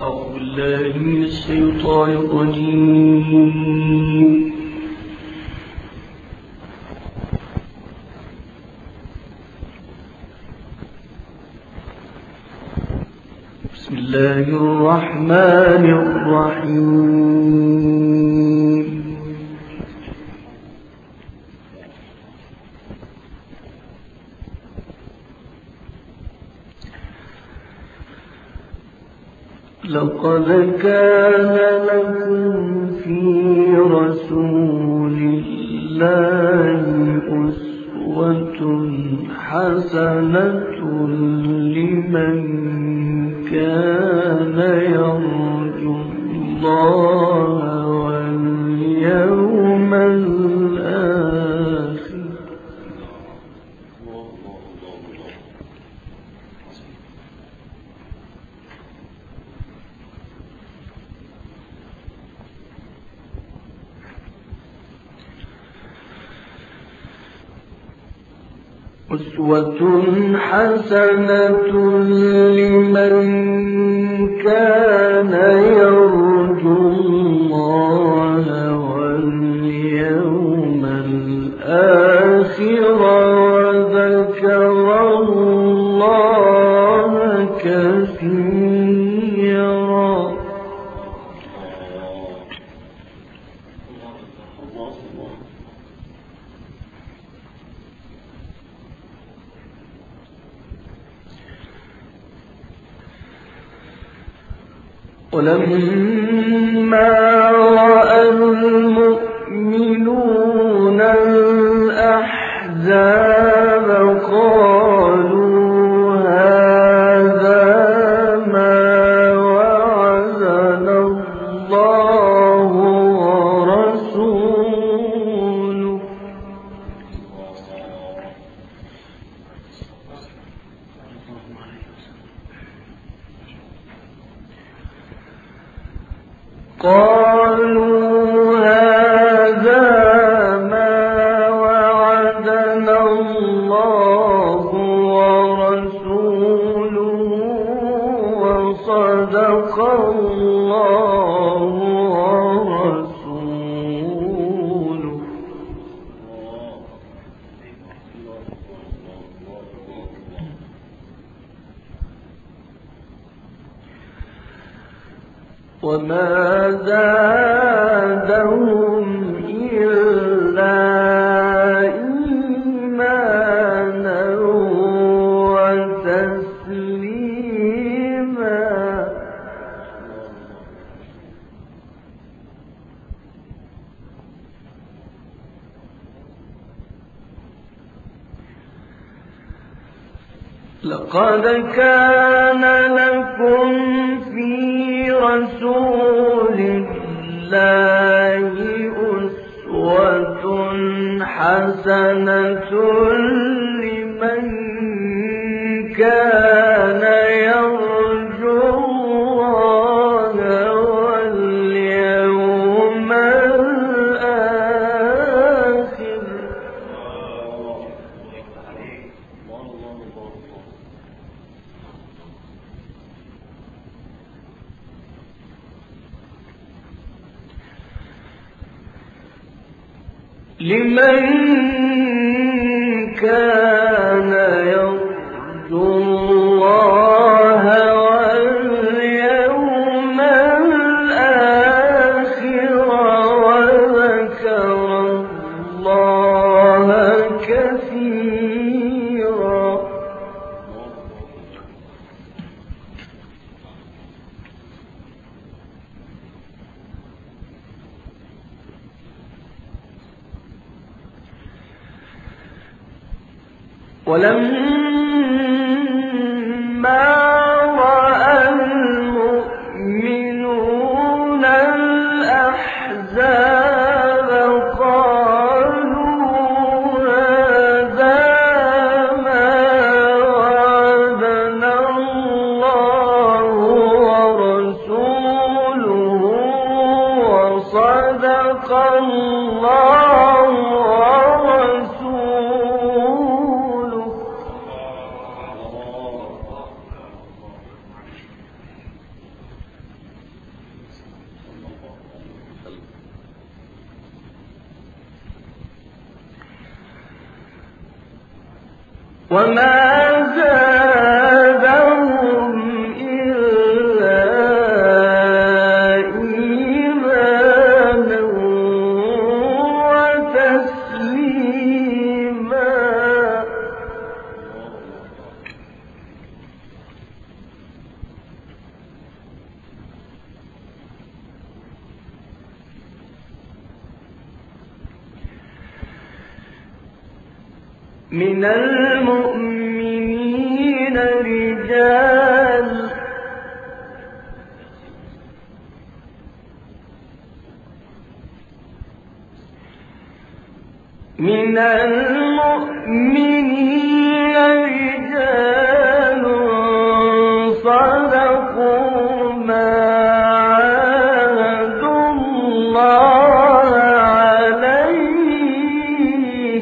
أعوذ بالله من الشيطان الرجيم. بسم الله الرحمن الرحيم. لقد كان لكم في رسول الله أسوة حسنة لمن كان يرجو الله واليوم الآخر. أسوة حسنة لمن كان يرجو الله واليوم الآخر وذكر الله كثيرا. ولما رأى المؤمنون الأحزاب قالوا هذا ما وعدنا الله ورسوله. قالوا هذا ما وعدنا الله ورسوله وصدق الله ورسوله. وما زادهم إلا إيمانا وتسليما. لقد كان لكم في رسول الله أسوة حسنة لمن كان يرجو الله واليوم الآخر. لمن كان يرجو الله واليوم الآخر وذكر الله كثيرا. ولما رأى المؤمنون الأحزاب قالوا هذا ما وعدنا الله ورسوله وصدق الله ورسوله. زادهم إلا إيمانا وتسليما. من المؤمنين رجال صدقوا ما عاهدوا الله عليه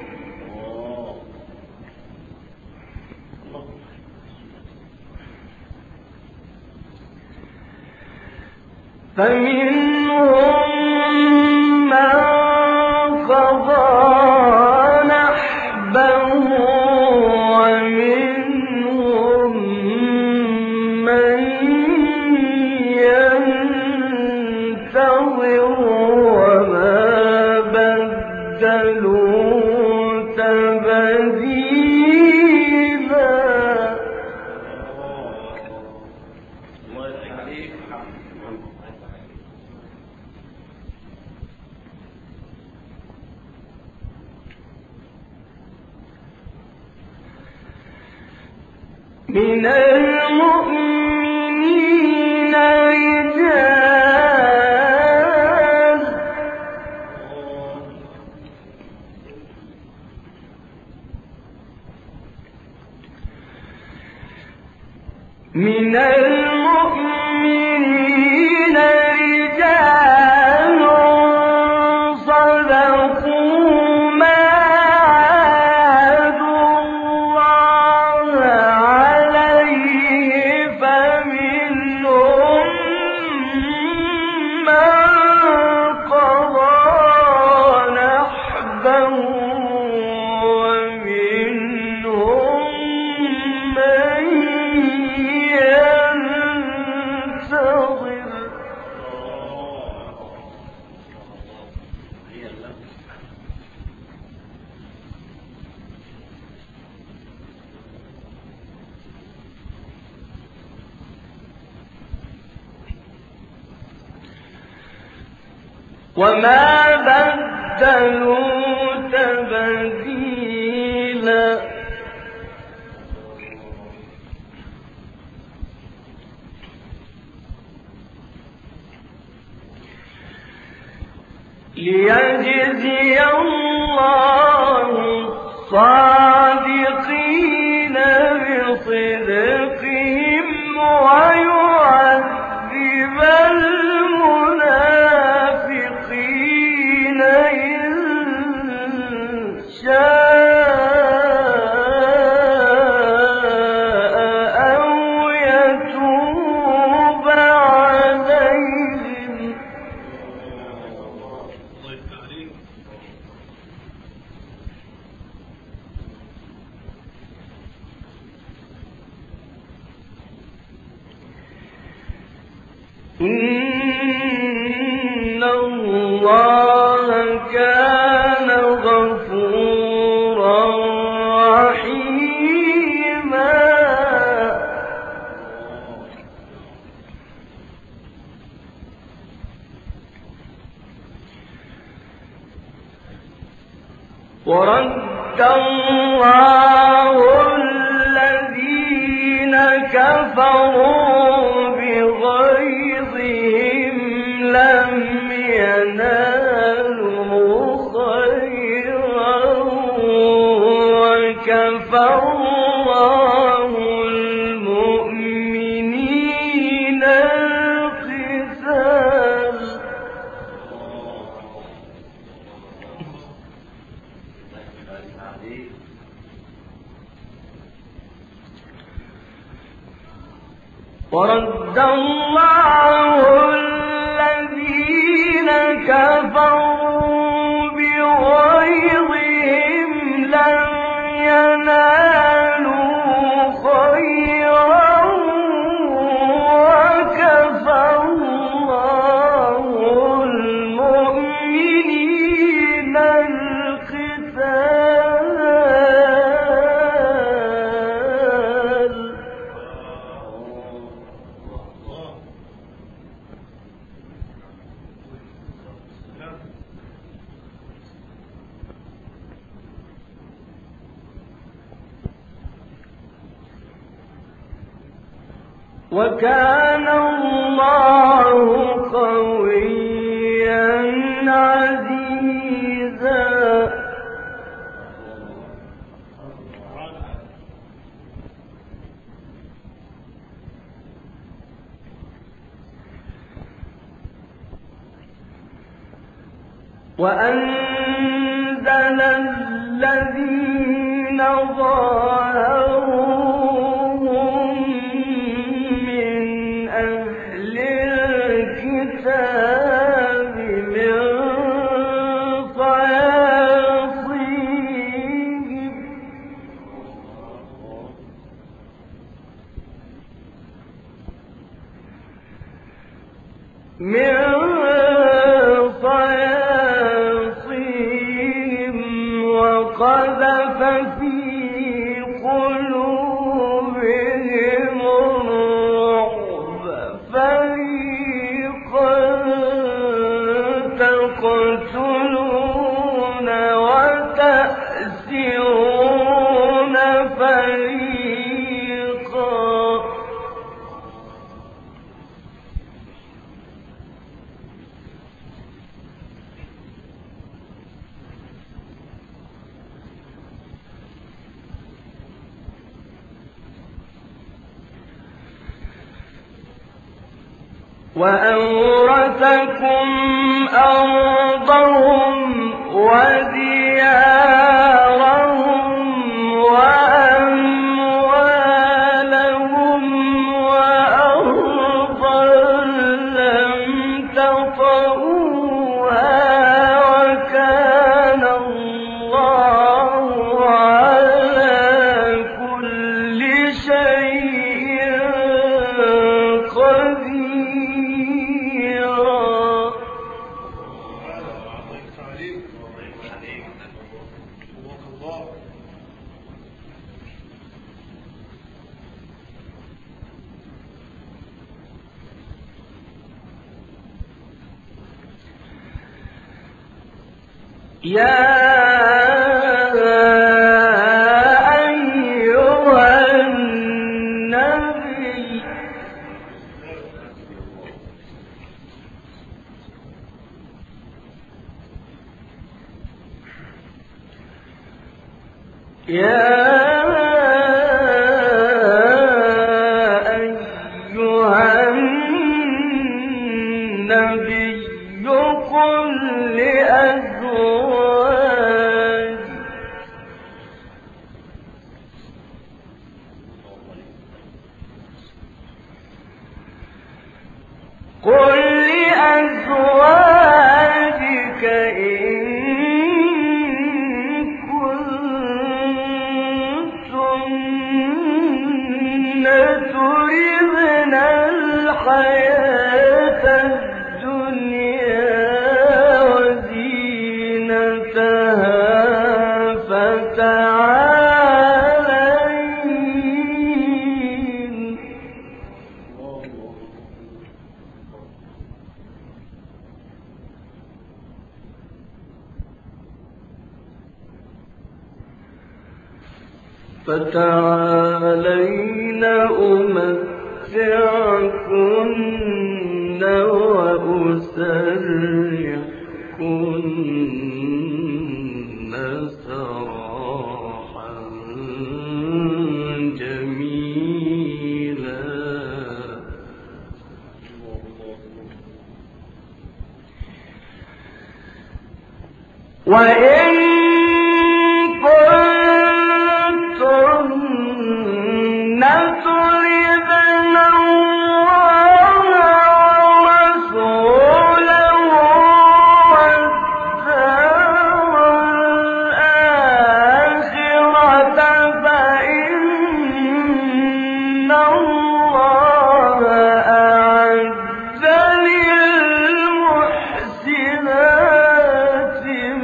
فمنهم من قضى نحبه ومنهم من ينتظر وما بدلوا تبديلا. من المؤمنين رجال صدقوا ما عاهدوا الله عليه فمنهم من قضى نحبه ومنهم من ينتظر وما بدلوا تبديلا. ليجزي الله الصادقين بصدقهم ويعذب المنافقين إن شاء أو يتوب عليهم. إن الله كان غفورا رحيما. ورد الله الذين كفروا بغيظهم لم ينالوا خيرا وكفى الله المؤمنين القتال. وكان الله قويا عزيزا. وأنزل الذين ظاهروهم من أهل الكتاب من صياصيهم وقذف في قلوبهم الرعب فريقا تقتلون وتأسرون فريقا. وأورثكم أرضهم وديارهم وأموالهم وأرضا لم تطئوها وكان الله على كل شيء قدير. يا أيها النبي قل لأزواجك إن كنتن تردن الحياة الدنيا وزينتها فتعالين أمتعكن وأسرحكن سراحا جميلا. وإن تردن الله ورسوله والدار الآخرة فإن الله أعد للمحسنات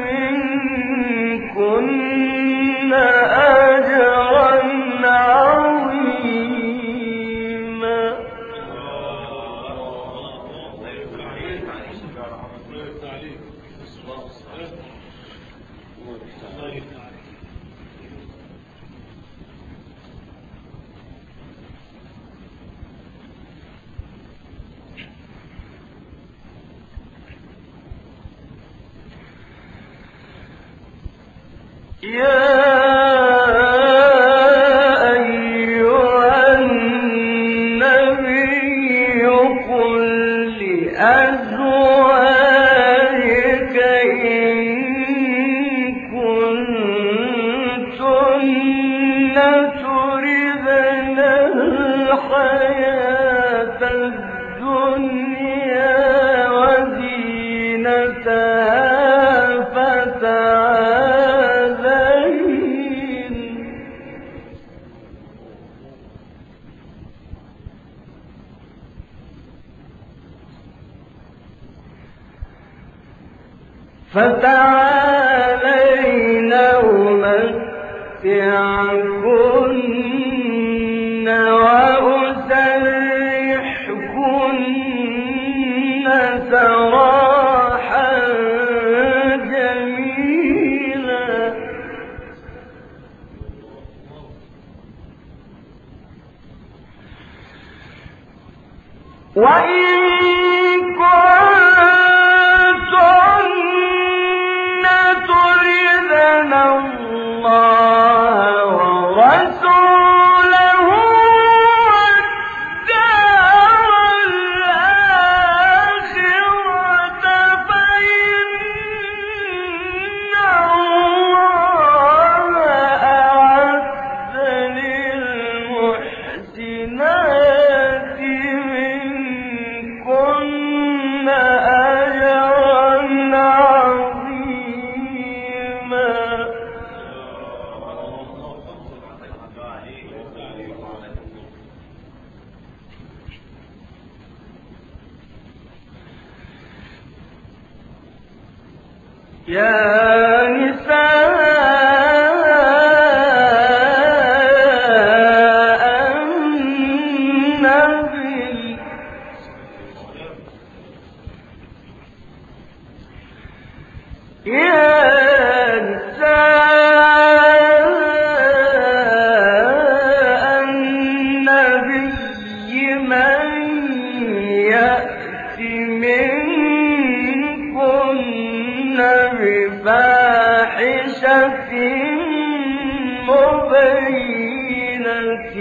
منكن أجرا عظيما. فتعالين أمتعكن وأسرحكن سراحا جميلا وإن يا نساء النبي من يأت منكن بفاحشة مبينة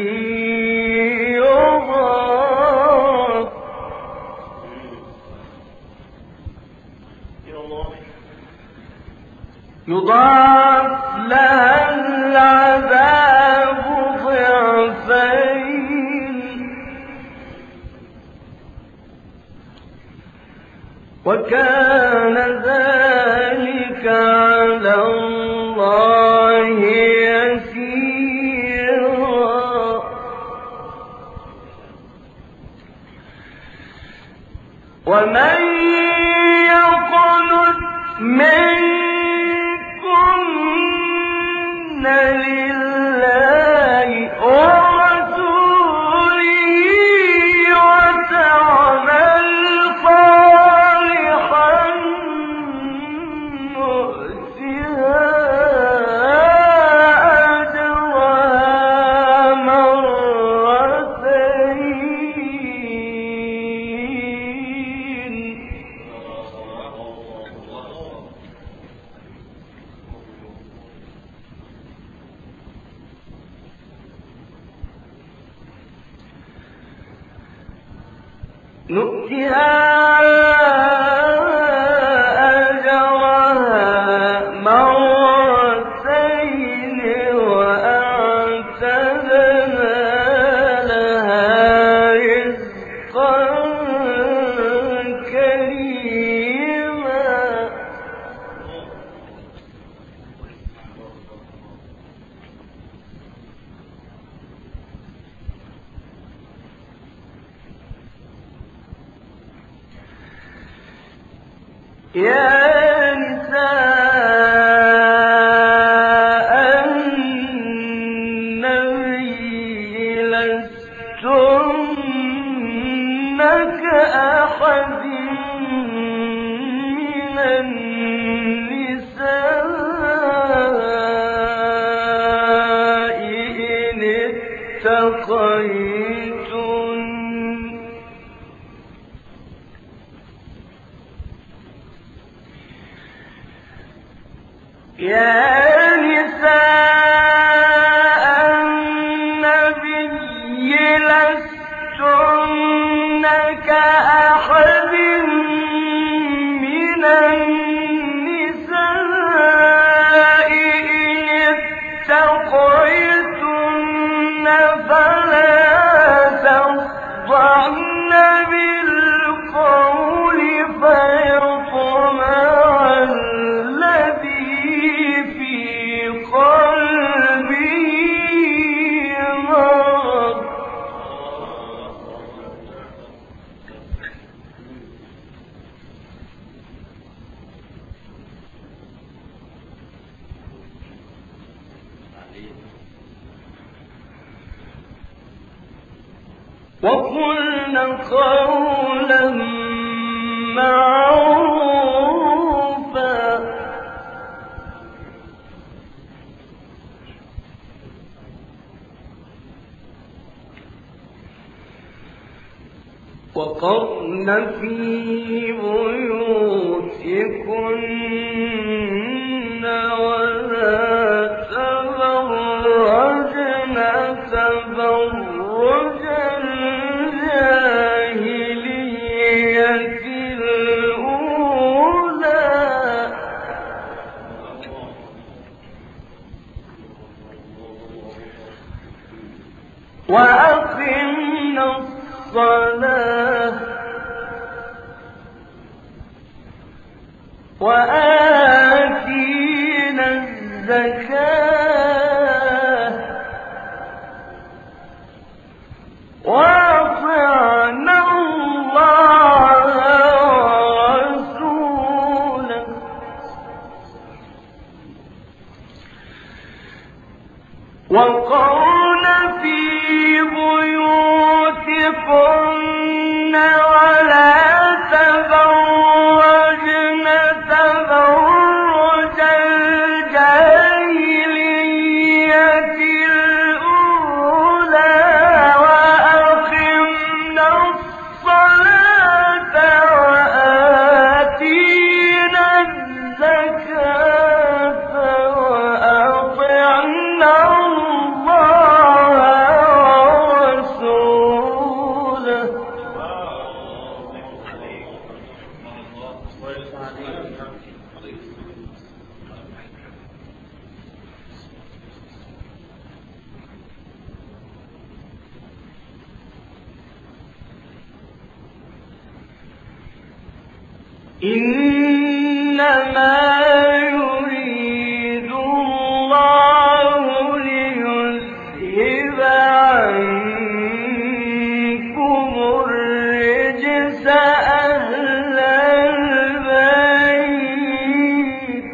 يضاعف لها العذاب ضعفين وكان ذلك على الله يسيرا ومن يقنت منكن لله ورسوله وتعمل صالحا نؤتها أجرها مرتين نؤتها أجرها مرتين وأعتدنا لها رزقا كريما يا نساء النبي لستن كأحد من النساء إن اتقيتن يا نساء وقلن قولا معروفا وقرن في بيوتكن ولا تبرجن تبرج الجاهلية الأولى وأقمنا الصلاة وآتينا الزكاة وأطعنا الله ورسوله وقرن في بيوتكن ولا تبرجن تبرج الجاهلية الأولى وأقمنا الصلاة وآتينا الزكاة وأطعنا الله ورسوله إنما يريد الله ليذهب عنكم الرجس أهل البيت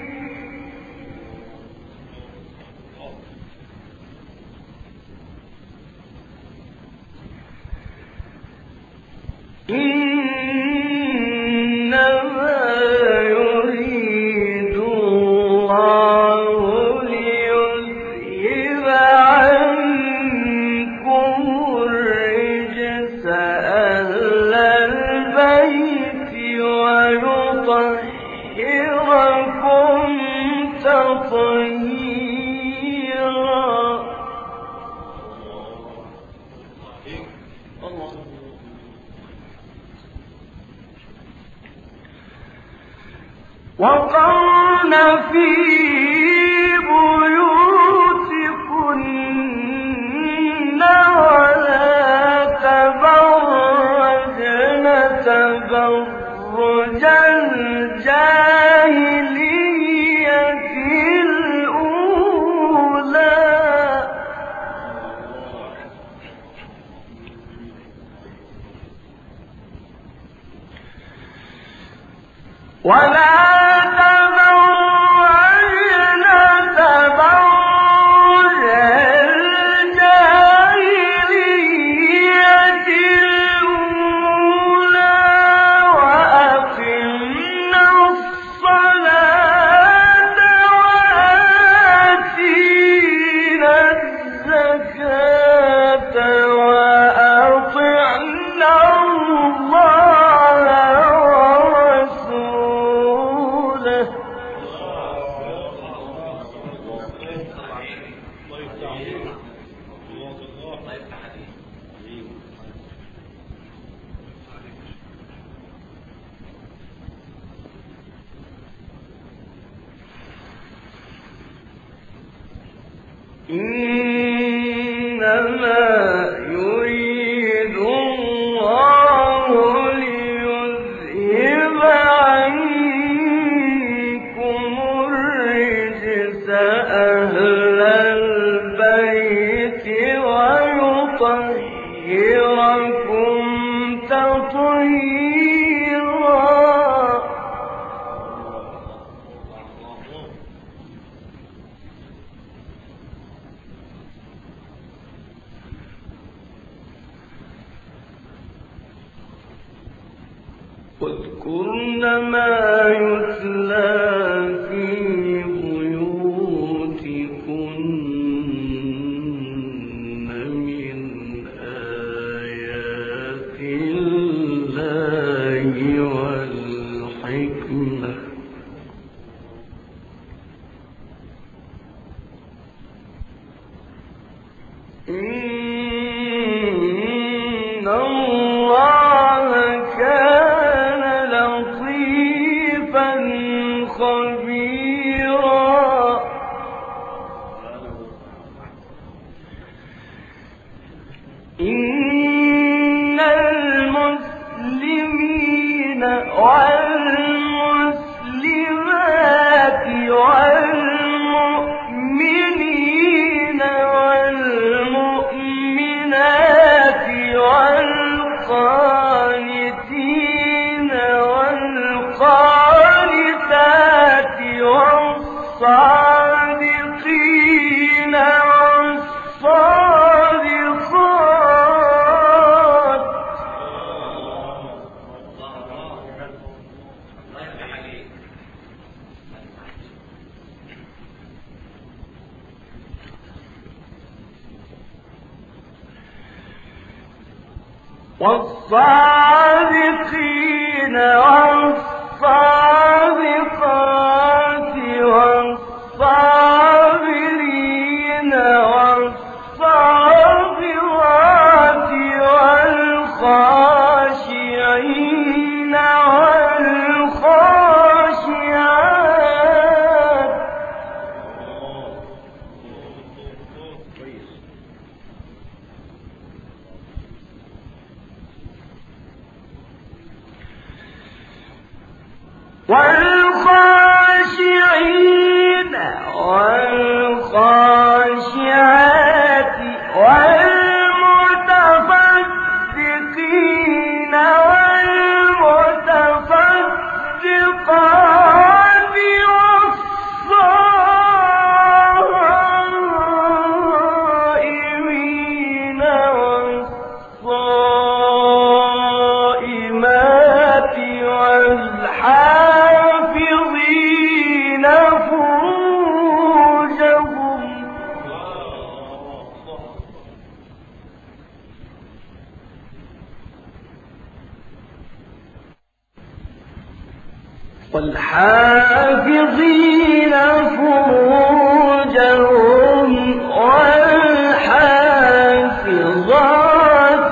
إنما يريد الله ليذهب عنكم الرجس أهل البيت ويطهركم تطهيرا وقرن في بيوتكن ولا تبرجن تبرج الجاهلية الأولى ولا تبرجن تبرج الجاهلية الأولى وأقمنا الصلاة وآتينا الزكاة وأطعنا الله ورسوله إنما يريد الله ليذهب عنكم الرجس أهل البيت ويطهركم تطهيرا واذكرن ما يتلى في بيوتكن من آيات الله والحكمة إن الله كان لطيفا خبيرا إن المسلمين والمسلمات والمؤمنين والمؤمنات والقانتين والقانتات والصادقين والصادقات والصادقين والصادقات والصابرين والصابرات والخاشعين والخاشعات والخاشعين والخاشعات والمتصدقين والمتصدقات والصائمين والصائمات والحافظين فروجهم والحافظين فروجهم والحافظات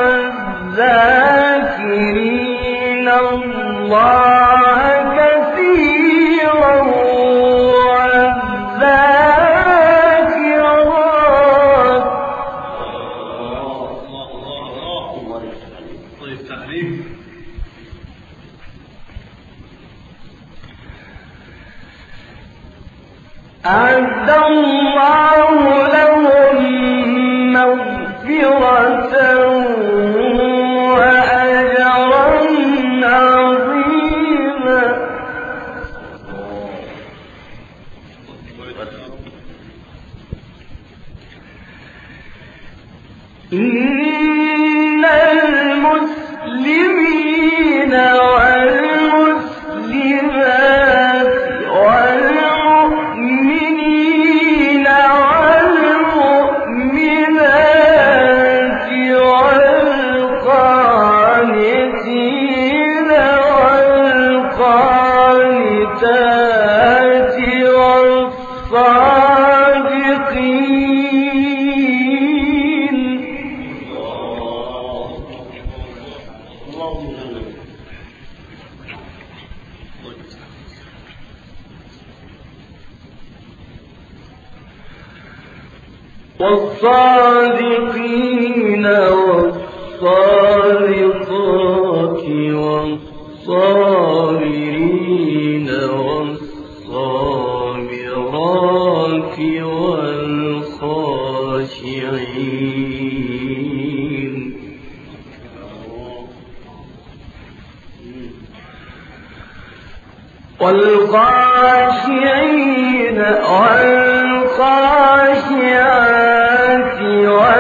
والذاكرين الله كثيرا والذاكرات أعد الله لهم مغفرة وأجرا عظيما إن المسلمين والمسلمات والمؤمنين والمؤمنات والقانتين والقانتات والصادقين والصادقين والصادقات والصابرين والصابرات والخاشعين والخاشعين والخاشعات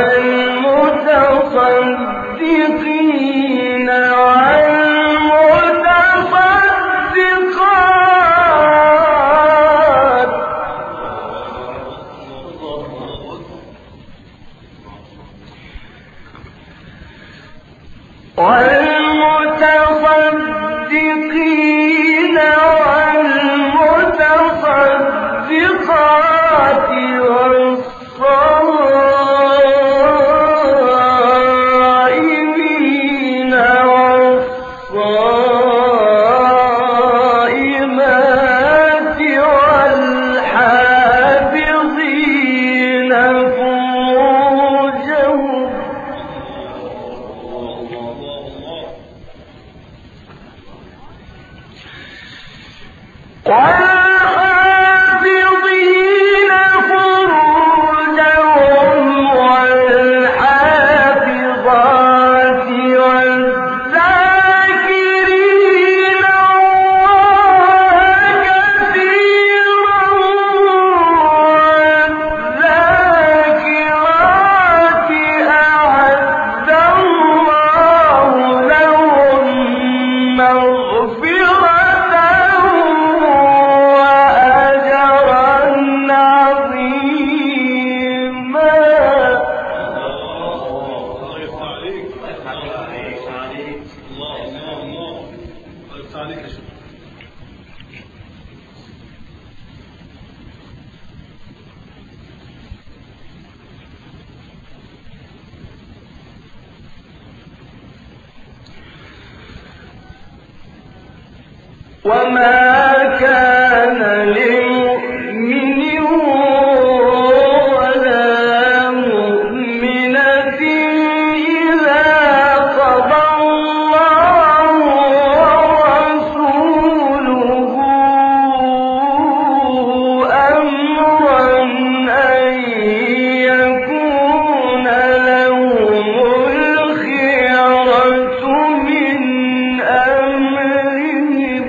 والمتصدقين والمتصدقات والصائمات والحافظين فروجهم والحافظين فروجهم والحافظات والذاكرين الله كثيرا والذاكرات أعد الله لهم مغفرة وأجرا عظيما. وما كان لمؤمن ولا مؤمنة إذا قضى الله ورسوله أمرا أن يكون لهم الخيرة من أمرهم.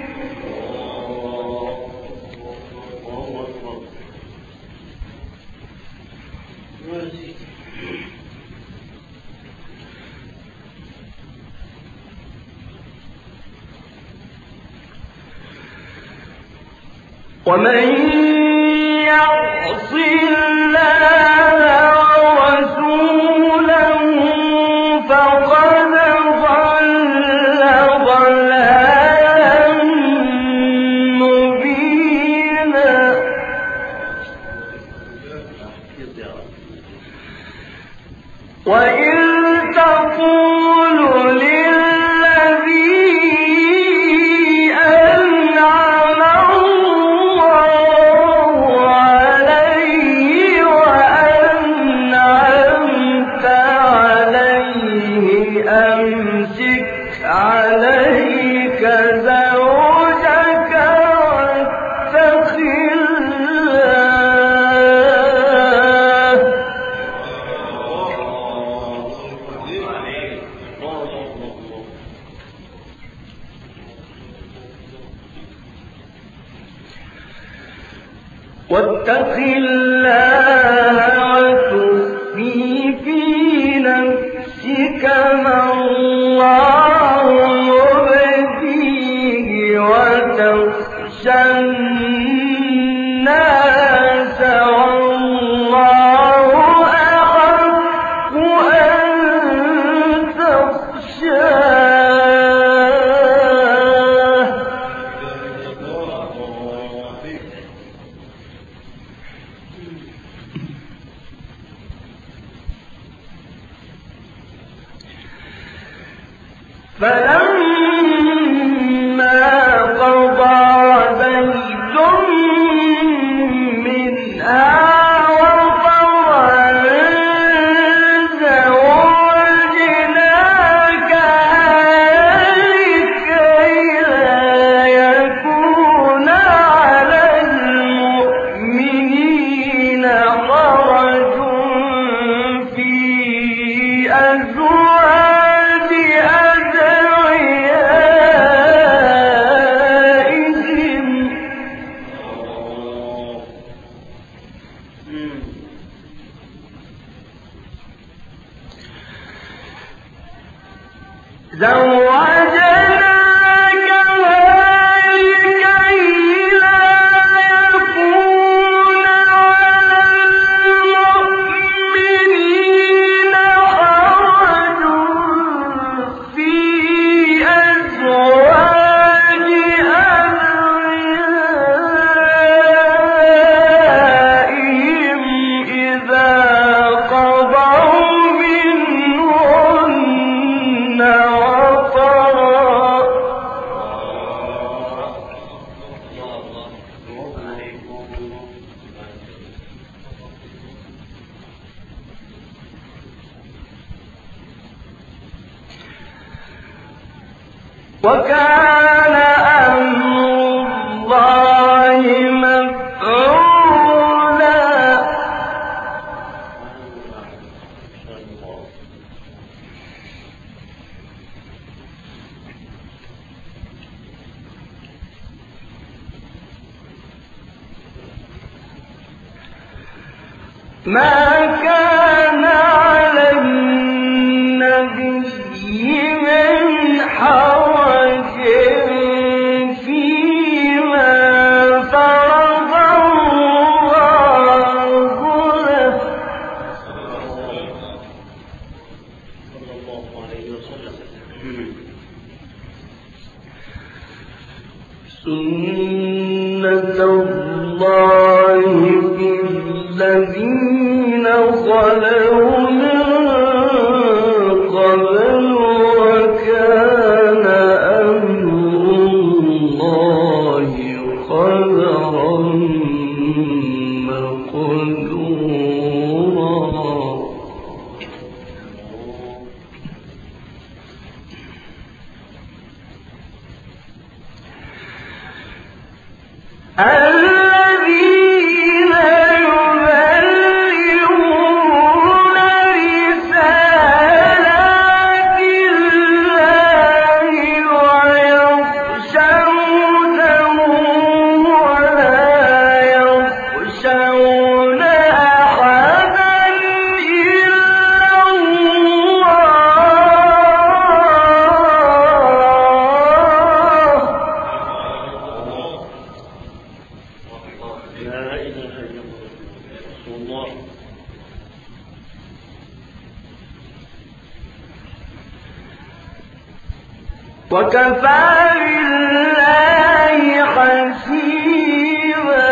ومن يعص الله ورسوله فقد ضل ضلالا مبينا. وإن تقول للذي أنعم الله عليه وأنعمت عليه أمسك عليك زوجك واتق الله واتق الله وتخفي في نفسك ما الله مبديه وتخشى الناس والله أحق أن تخشاه. وكان أمر الله مفعولا. ما كان على النبي من حرج فيما فرض الله له. سنة الله في الذين خلوا من قبل وكان أمر الله قدرا مقدورا. الذين يبلغون رسالات الله ويخشونه ولا يخشون أحدا إلا الله. وكفى بالله حسيبا.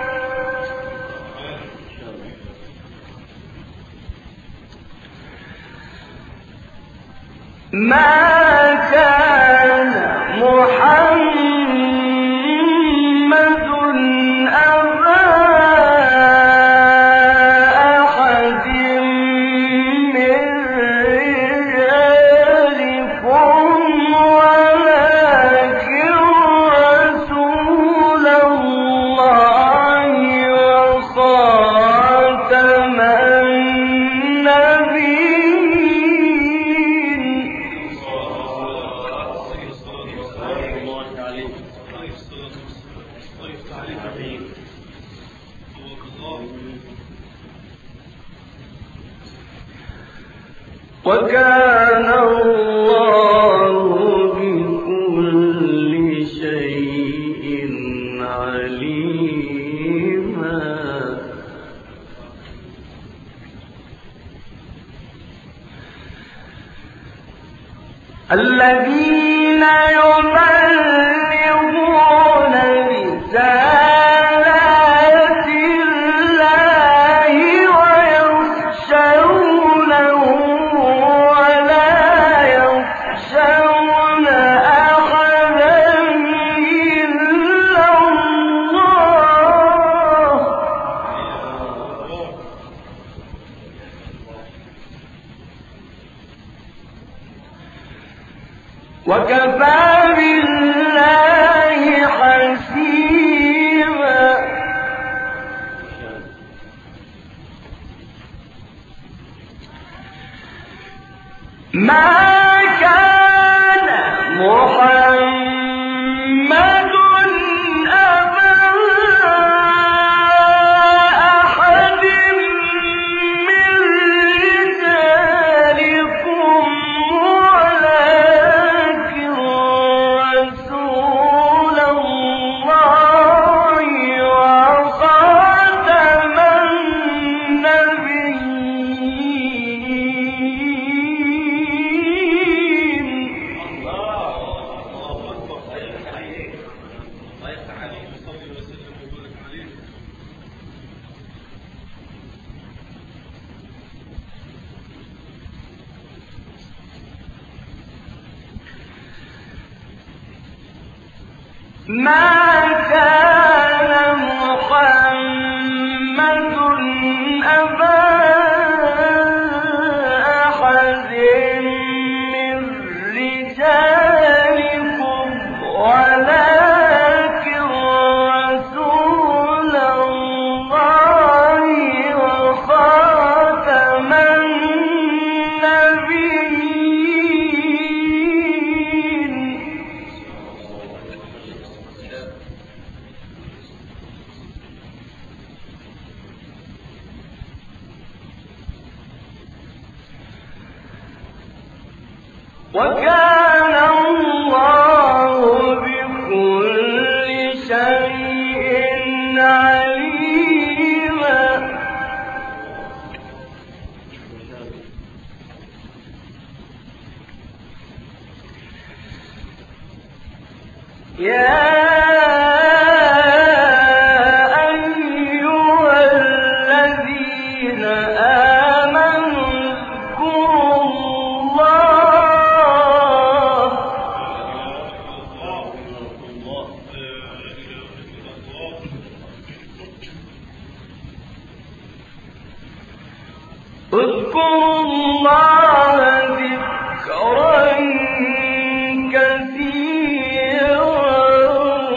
ما كان محمد أبا أحد من رجالكم ولكن رسول الله وخاتم النبيين. وكان الله بكل شيء عليما. الذين يبلغون رسالات الله ويخشونه ولا يخشون أحدا إلا الله. وكفى بالله حسيبا. ما كان محمد أبا أحد من رجالكم ولكن رسول الله وخاتم النبيين. ما كان محمد أبا أحد من رجالكم وكان الله بكل شيء عليما. يا أيها الذين آمنوا اذكروا الله ذكرا كثيرا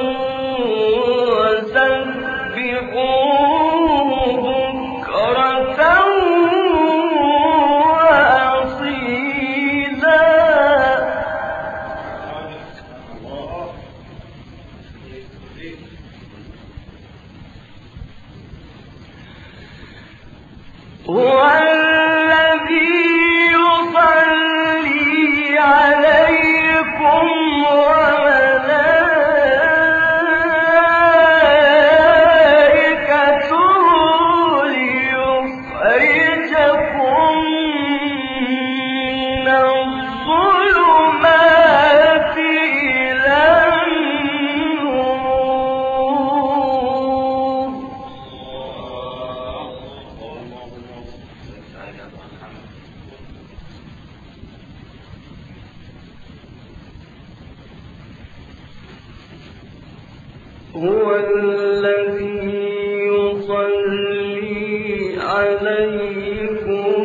وسبحوه بكرة وأصيلا. هو الذي يصلي عليكم وملائكته ليخرجكم من الظلمات إلى النور. هو الذي يصلي عليكم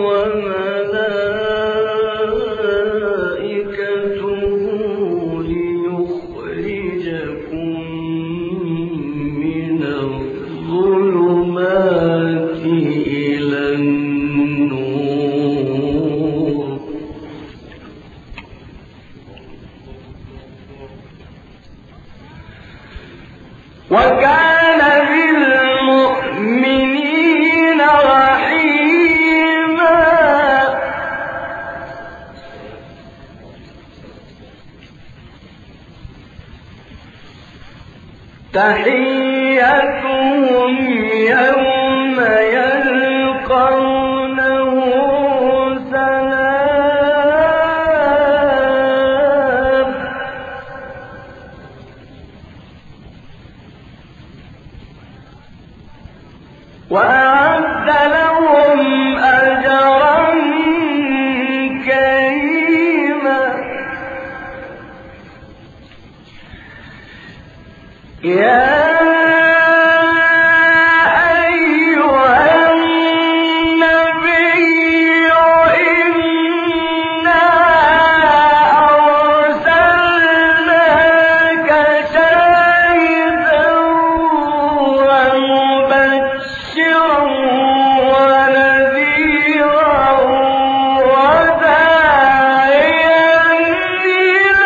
وملائكته ليخرجكم من الظلمات إلى النور. وكان بالمؤمنين رحيما. تحيتهم يوم يلقونه سلام. وأعد لهم أجرا كريما. يا أيها النبي إنا أرسلناك شاهدا ومبشرا ونذيرا وداعيا إلى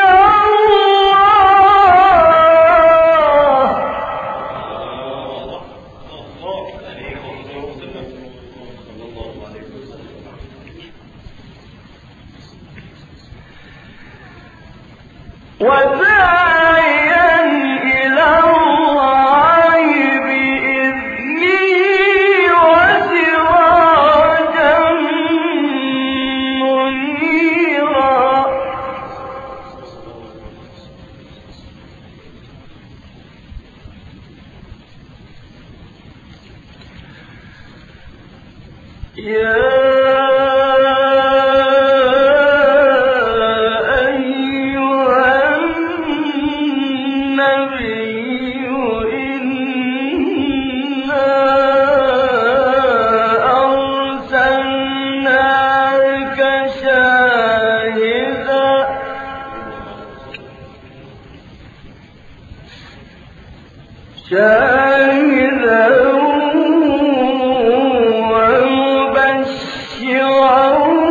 الله بإذنه وسراجا منيرا. يا شاهدا ومبشرا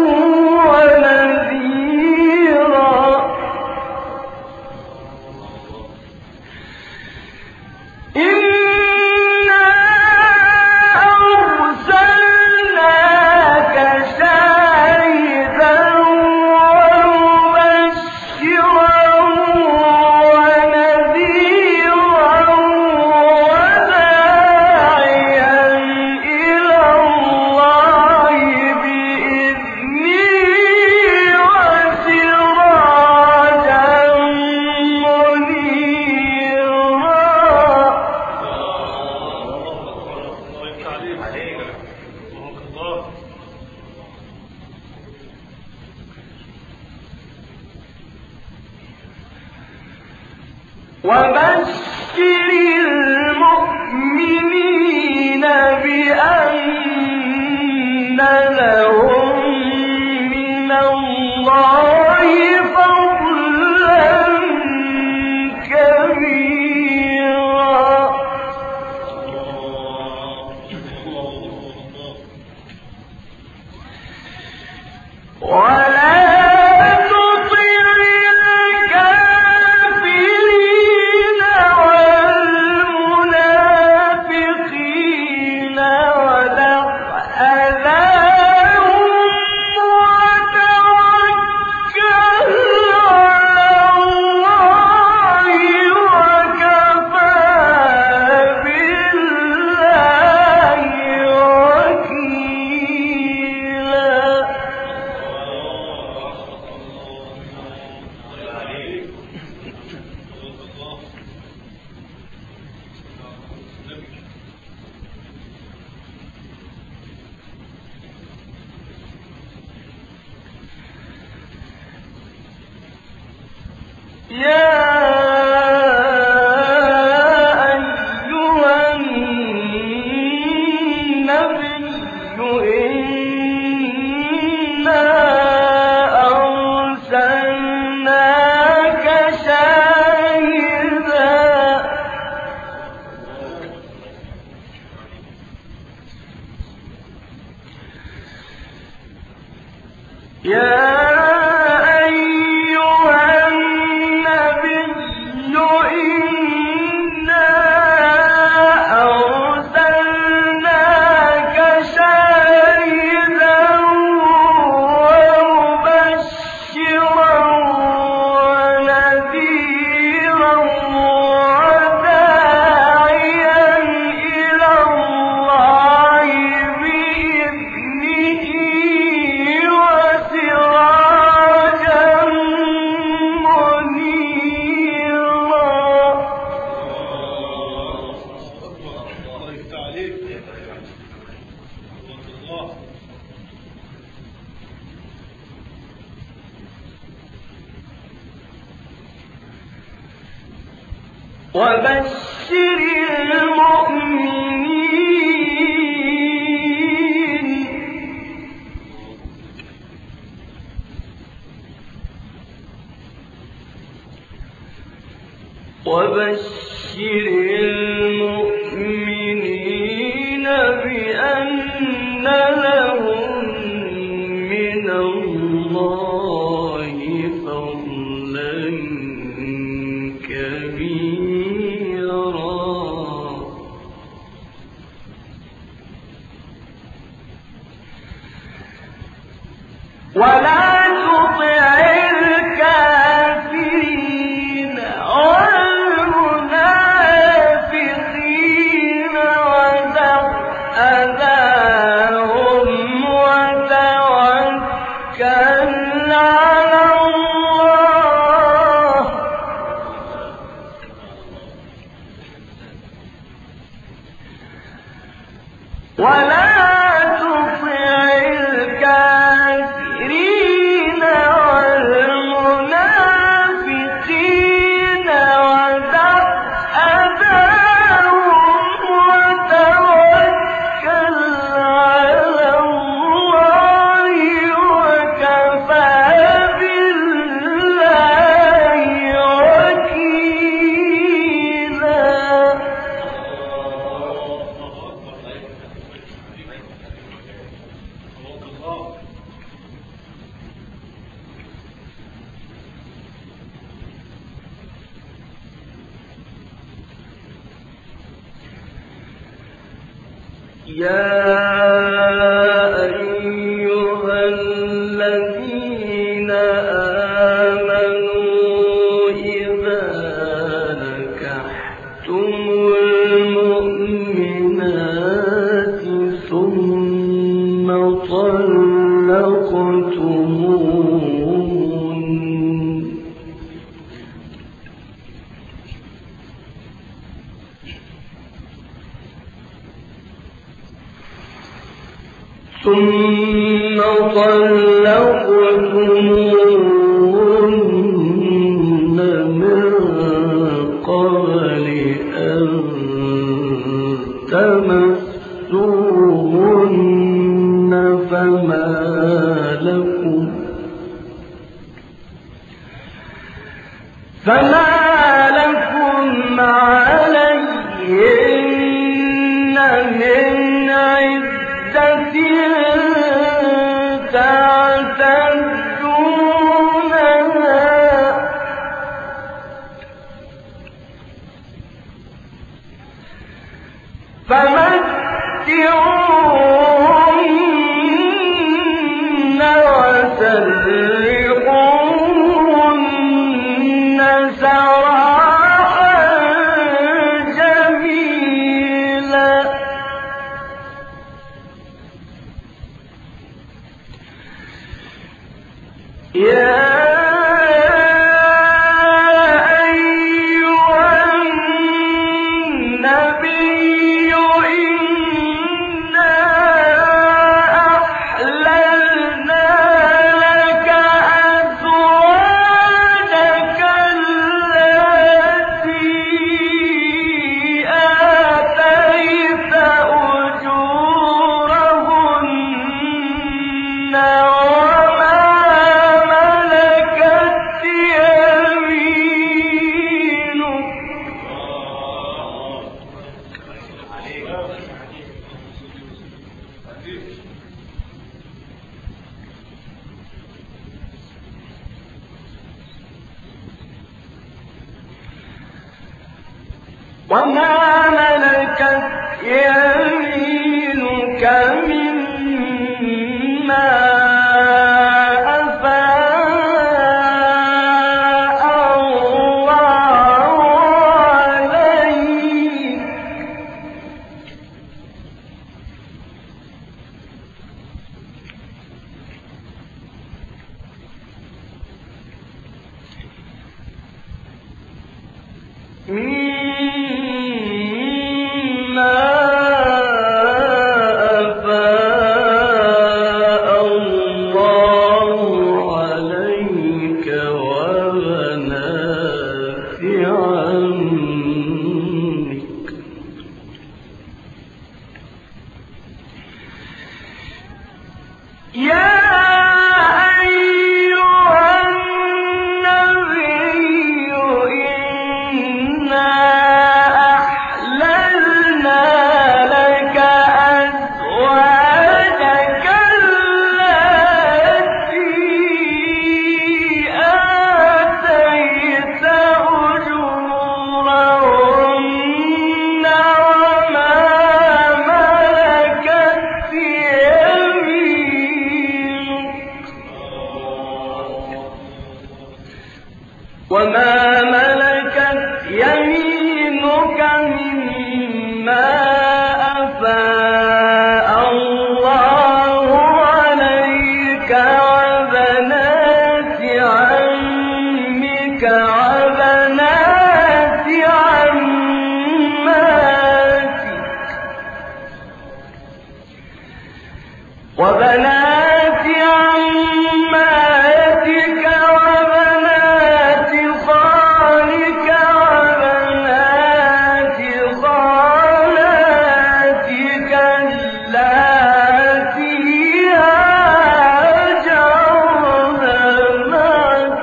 ونذيرا. إنا أرسلناك شاهدا ومبشرا وبشر المؤمنين بأن لهم من الله فضلا كبيرا ولا وبشر المؤمنين بأن لهم من الله فضلا كبيرا ولا تطع الكافرين والمنافقين ودع أذاهم وتوكل على الله ولا تطع الكافرين والمنافقين ودع أذاهم وتوكل على الله وكفى بالله وكيلا يا أيها الذين آمنوا إذا نكحتم المؤمنات ثم طلقتموهن من فمتعوهن وسرحوهن سراحا جميلا يا وما ملكت يمينك مما أفاء الله عليك وما ملكت يمينك مما أفاء الله عليك وبنات عمك وبنات عماتك وبنات عماتك وبنات خالك وبنات خالاتك اللاتي هاجرن معك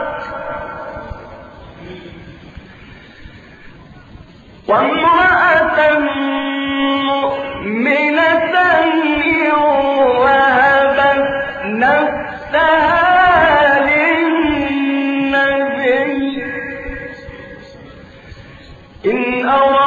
وامرأة مؤمنة وهبت نفسها للنبي إن